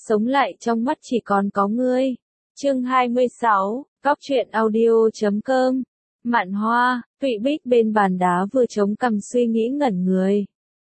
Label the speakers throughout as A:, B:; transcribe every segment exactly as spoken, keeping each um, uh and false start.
A: sống lại trong mắt chỉ còn có ngươi. Chương hai mươi sáu, Cóc truyện audio chấm com. Mạn Hoa, Thụy Bích bên bàn đá vừa chống cằm suy nghĩ ngẩn người.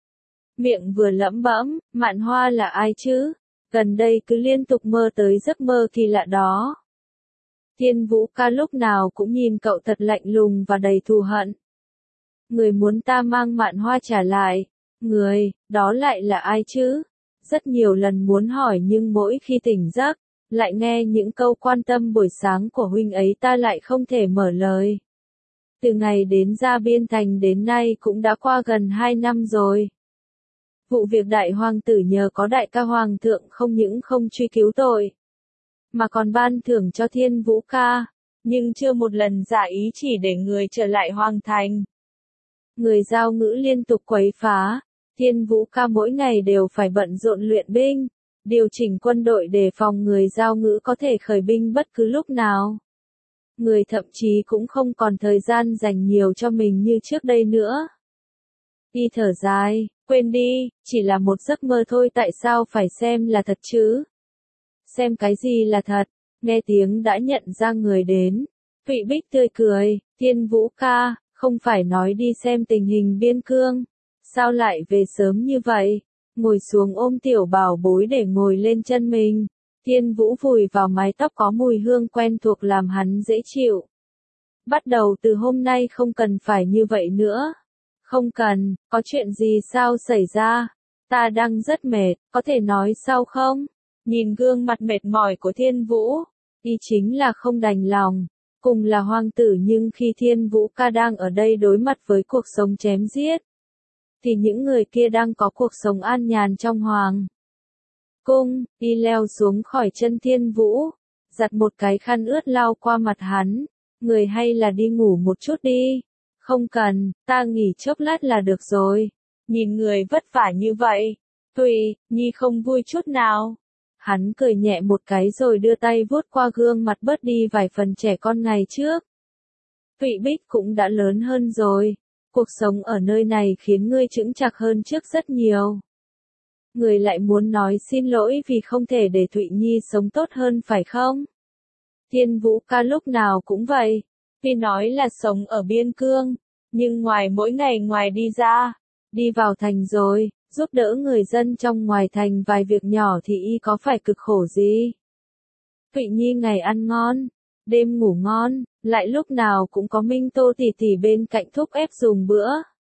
A: Miệng vừa lẩm bẩm, Mạn Hoa là ai chứ? Gần đây cứ liên tục mơ tới giấc mơ kỳ lạ đó. Thiên Vũ ca lúc nào cũng nhìn cậu thật lạnh lùng và đầy thù hận. Người muốn ta mang Mạn Hoa trả lại. Người, đó lại là ai chứ? Rất nhiều lần muốn hỏi nhưng mỗi khi tỉnh giấc, lại nghe những câu quan tâm buổi sáng của huynh ấy ta lại không thể mở lời. Từ ngày đến ra Biên Thành đến nay cũng đã qua gần hai năm rồi. Vụ việc đại hoàng tử nhờ có đại ca hoàng thượng không những không truy cứu tội, mà còn ban thưởng cho Thiên Vũ ca, nhưng chưa một lần giả ý chỉ để người trở lại hoàng thành. Người Giao Ngữ liên tục quấy phá, Thiên Vũ ca mỗi ngày đều phải bận rộn luyện binh, điều chỉnh quân đội để phòng người Giao Ngữ có thể khởi binh bất cứ lúc nào. Người thậm chí cũng không còn thời gian dành nhiều cho mình như trước đây nữa. Y thở dài, quên đi, chỉ là một giấc mơ thôi, tại sao phải xem là thật chứ? Xem cái gì là thật? Nghe tiếng đã nhận ra người đến. Thụy Bích tươi cười, Thiên Vũ ca, không phải nói đi xem tình hình biên cương. Sao lại về sớm như vậy? Ngồi xuống ôm tiểu bảo bối để ngồi lên chân mình. Thiên Vũ vùi vào mái tóc có mùi hương quen thuộc làm hắn dễ chịu. Bắt đầu từ hôm nay không cần phải như vậy nữa. Không cần, có chuyện gì sao xảy ra? Ta đang rất mệt, có thể nói sau không? Nhìn gương mặt mệt mỏi của Thiên Vũ, y chính là không đành lòng. Cùng là hoàng tử nhưng khi Thiên Vũ ca đang ở đây đối mặt với cuộc sống chém giết, thì những người kia đang có cuộc sống an nhàn trong hoàng cung. Y leo xuống khỏi chân Thiên Vũ, giặt một cái khăn ướt lau qua mặt hắn. Người hay là đi ngủ một chút đi. Không cần, ta nghỉ chốc lát là được rồi. Nhìn người vất vả như vậy, Thụy Nhi không vui chút nào. Hắn cười nhẹ một cái rồi đưa tay vuốt qua gương mặt bớt đi vài phần trẻ con ngày trước. Thụy Bích cũng đã lớn hơn rồi. Cuộc sống ở nơi này khiến ngươi chững chạc hơn trước rất nhiều. Người lại muốn nói xin lỗi vì không thể để Thụy Nhi sống tốt hơn phải không? Thiên Vũ ca lúc nào cũng vậy. Tuy nói là sống ở biên cương, nhưng ngoài mỗi ngày ngoài đi ra, đi vào thành rồi, giúp đỡ người dân trong ngoài thành vài việc nhỏ thì y có phải cực khổ gì? Thụy Nhi ngày ăn ngon, đêm ngủ ngon, lại lúc nào cũng có Minh Tô tỷ tỷ bên cạnh thúc ép dùng bữa.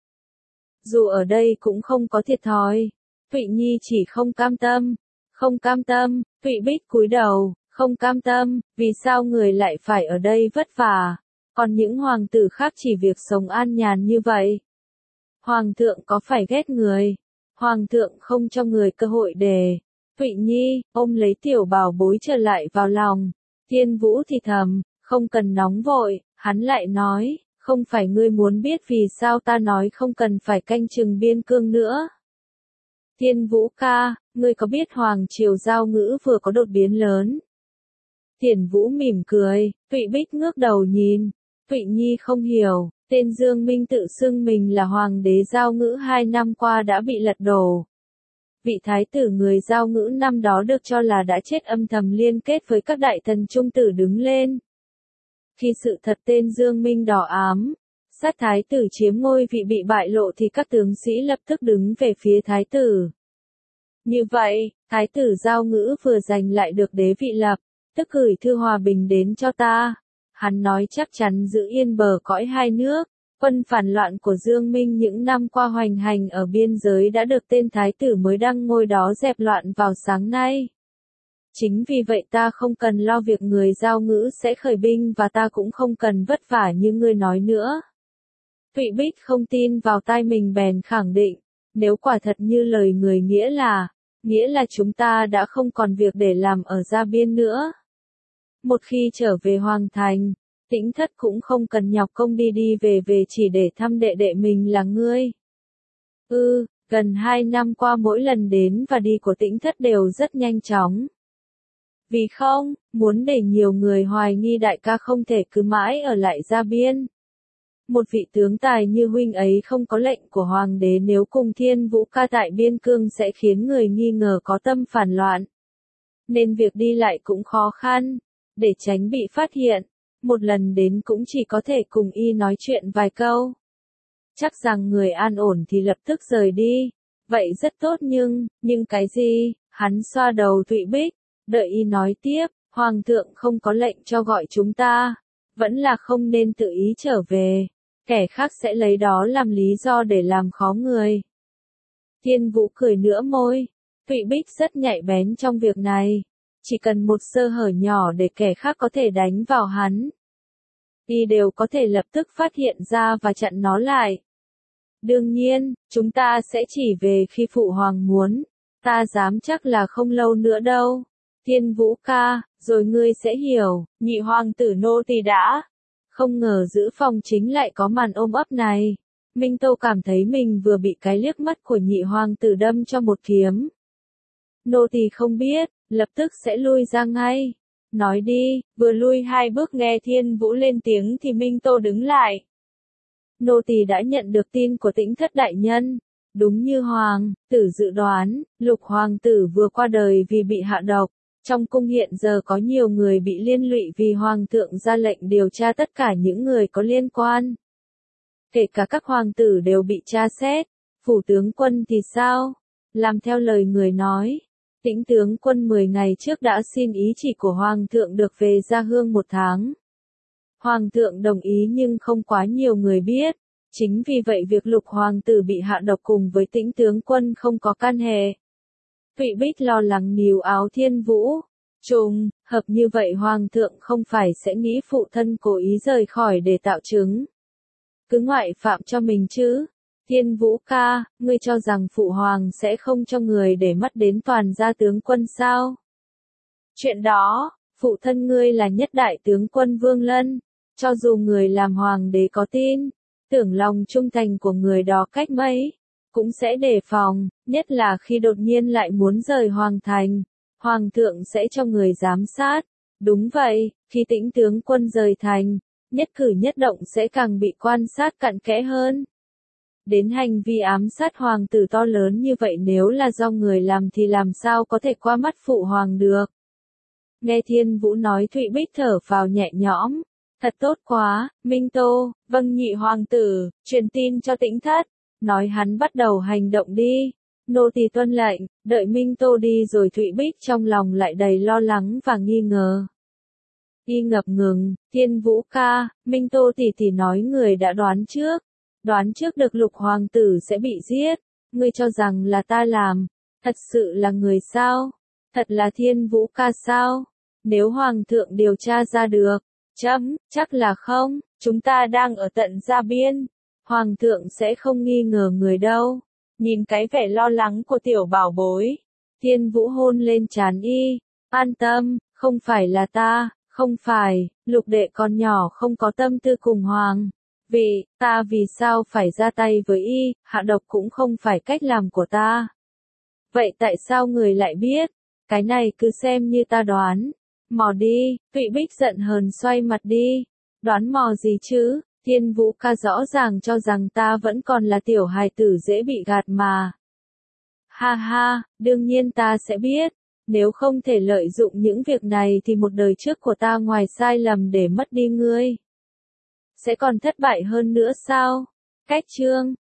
A: Dù ở đây cũng không có thiệt thòi, Thụy Nhi chỉ không cam tâm, không cam tâm. Thụy Bích cúi đầu, không cam tâm, vì sao người lại phải ở đây vất vả, còn những hoàng tử khác chỉ việc sống an nhàn như vậy? Hoàng thượng có phải ghét người? Hoàng thượng không cho người cơ hội để. Thụy Nhi ôm lấy tiểu bảo bối trở lại vào lòng. Thiên Vũ thì thầm, không cần nóng vội. Hắn lại nói, không phải ngươi muốn biết vì sao ta nói không cần phải canh chừng biên cương nữa. Thiên Vũ ca, ngươi có biết Hoàng triều Giao Ngữ vừa có đột biến lớn? Thiên Vũ mỉm cười. Thụy Bích ngước đầu nhìn. Thụy Nhi không hiểu, tên Dương Minh tự xưng mình là hoàng đế Giao Ngữ hai năm qua đã bị lật đổ. Vị thái tử người Giao Ngữ năm đó được cho là đã chết âm thầm liên kết với các đại thần trung tử đứng lên. Khi sự thật tên Dương Minh đỏ ám, sát thái tử chiếm ngôi vị bị bại lộ thì các tướng sĩ lập tức đứng về phía thái tử. Như vậy, thái tử Giao Ngữ vừa giành lại được đế vị lập, tức gửi thư hòa bình đến cho ta. Hắn nói chắc chắn giữ yên bờ cõi hai nước. Quân phản loạn của Dương Minh những năm qua hoành hành ở biên giới đã được tên thái tử mới đăng ngôi đó dẹp loạn vào sáng nay. Chính vì vậy ta không cần lo việc người Giao Ngữ sẽ khởi binh và ta cũng không cần vất vả như ngươi nói nữa. Thụy Bích không tin vào tai mình bèn khẳng định, nếu quả thật như lời người nghĩa là, nghĩa là chúng ta đã không còn việc để làm ở Gia Biên nữa. Một khi trở về Hoàng Thành, Tĩnh Thất cũng không cần nhọc công đi đi về về chỉ để thăm đệ đệ mình là ngươi. Ừ, gần hai năm qua mỗi lần đến và đi của Tĩnh Thất đều rất nhanh chóng. Vì không, muốn để nhiều người hoài nghi đại ca không thể cứ mãi ở lại Gia Biên. Một vị tướng tài như huynh ấy không có lệnh của hoàng đế nếu cùng Thiên Vũ ca tại biên cương sẽ khiến người nghi ngờ có tâm phản loạn. nên việc đi lại cũng khó khăn. Để tránh bị phát hiện, một lần đến cũng chỉ có thể cùng y nói chuyện vài câu. Chắc rằng người an ổn thì lập tức rời đi. Vậy rất tốt nhưng, nhưng cái gì? Hắn xoa đầu Thụy Bích, đợi y nói tiếp, Hoàng thượng không có lệnh cho gọi chúng ta. Vẫn là không nên tự ý trở về. Kẻ khác sẽ lấy đó làm lý do để làm khó người. Thiên Vũ cười nửa môi. Thụy Bích rất nhạy bén trong việc này. Chỉ cần một sơ hở nhỏ để kẻ khác có thể đánh vào hắn, y đều có thể lập tức phát hiện ra và chặn nó lại. Đương nhiên, chúng ta sẽ chỉ về khi phụ hoàng muốn. Ta dám chắc là không lâu nữa đâu. Thiên Vũ ca, rồi ngươi sẽ hiểu, nhị hoàng tử nô tỳ đã. Không ngờ giữ phòng chính lại có màn ôm ấp này. Minh Tô cảm thấy mình vừa bị cái liếc mắt của nhị hoàng tử đâm cho một kiếm. Nô tỳ không biết, lập tức sẽ lui ra ngay. Nói đi, vừa lui hai bước nghe Thiên Vũ lên tiếng thì Minh Tô đứng lại. Nô tỳ đã nhận được tin của Tĩnh Thất đại nhân. Đúng như hoàng tử dự đoán, Lục hoàng tử vừa qua đời vì bị hạ độc. Trong cung hiện giờ có nhiều người bị liên lụy vì hoàng thượng ra lệnh điều tra tất cả những người có liên quan. Kể cả các hoàng tử đều bị tra xét. Phủ tướng quân thì sao? Làm theo lời người nói. Tĩnh tướng quân mười ngày trước đã xin ý chỉ của hoàng thượng được về gia hương một tháng. Hoàng thượng đồng ý nhưng không quá nhiều người biết. Chính vì vậy việc Lục hoàng tử bị hạ độc cùng với Tĩnh tướng quân không có can hệ. Thụy Bích lo lắng níu áo Thiên Vũ. Trùng, hợp như vậy hoàng thượng không phải sẽ nghĩ phụ thân cố ý rời khỏi để tạo chứng. Cứ ngoại phạm cho mình chứ. Thiên Vũ ca, ngươi cho rằng phụ hoàng sẽ không cho người để mắt đến toàn gia tướng quân sao? Chuyện đó, phụ thân ngươi là nhất đại tướng quân Vương Lân. Cho dù người làm hoàng đế có tin, tưởng lòng trung thành của người đó cách mấy, cũng sẽ đề phòng, nhất là khi đột nhiên lại muốn rời hoàng thành. Hoàng thượng sẽ cho người giám sát. Đúng vậy, khi Tĩnh tướng quân rời thành, nhất cử nhất động sẽ càng bị quan sát cặn kẽ hơn. Đến hành vi ám sát hoàng tử to lớn như vậy nếu là do người làm thì làm sao có thể qua mắt phụ hoàng được. Nghe Thiên Vũ nói Thụy Bích thở phào nhẹ nhõm. Thật tốt quá, Minh Tô, vâng nhị hoàng tử, truyền tin cho Tĩnh Thất. Nói hắn bắt đầu hành động đi. Nô tỳ tuân lệnh, đợi Minh Tô đi rồi Thụy Bích trong lòng lại đầy lo lắng và nghi ngờ. Y ngập ngừng, Thiên Vũ ca, Minh Tô tỷ tỷ nói người đã đoán trước. Đoán trước được Lục hoàng tử sẽ bị giết. Ngươi cho rằng là ta làm. Thật sự là người sao? Thật là Thiên Vũ ca sao? Nếu hoàng thượng điều tra ra được. Chấm, chắc là không. Chúng ta đang ở tận gia biên. Hoàng thượng sẽ không nghi ngờ người đâu. Nhìn cái vẻ lo lắng của tiểu bảo bối. Thiên Vũ hôn lên trán y. An tâm, không phải là ta, không phải, Lục đệ con nhỏ không có tâm tư cùng hoàng. Vì, ta vì sao phải ra tay với y, hạ độc cũng không phải cách làm của ta. Vậy tại sao người lại biết? Cái này cứ xem như ta đoán. Mò đi, Thụy Bích giận hờn xoay mặt đi. Đoán mò gì chứ? Thiên Vũ ca rõ ràng cho rằng ta vẫn còn là tiểu hài tử dễ bị gạt mà. Ha ha, đương nhiên ta sẽ biết. Nếu không thể lợi dụng những việc này thì một đời trước của ta ngoài sai lầm để mất đi ngươi. Sẽ còn thất bại hơn nữa sao? Cách chương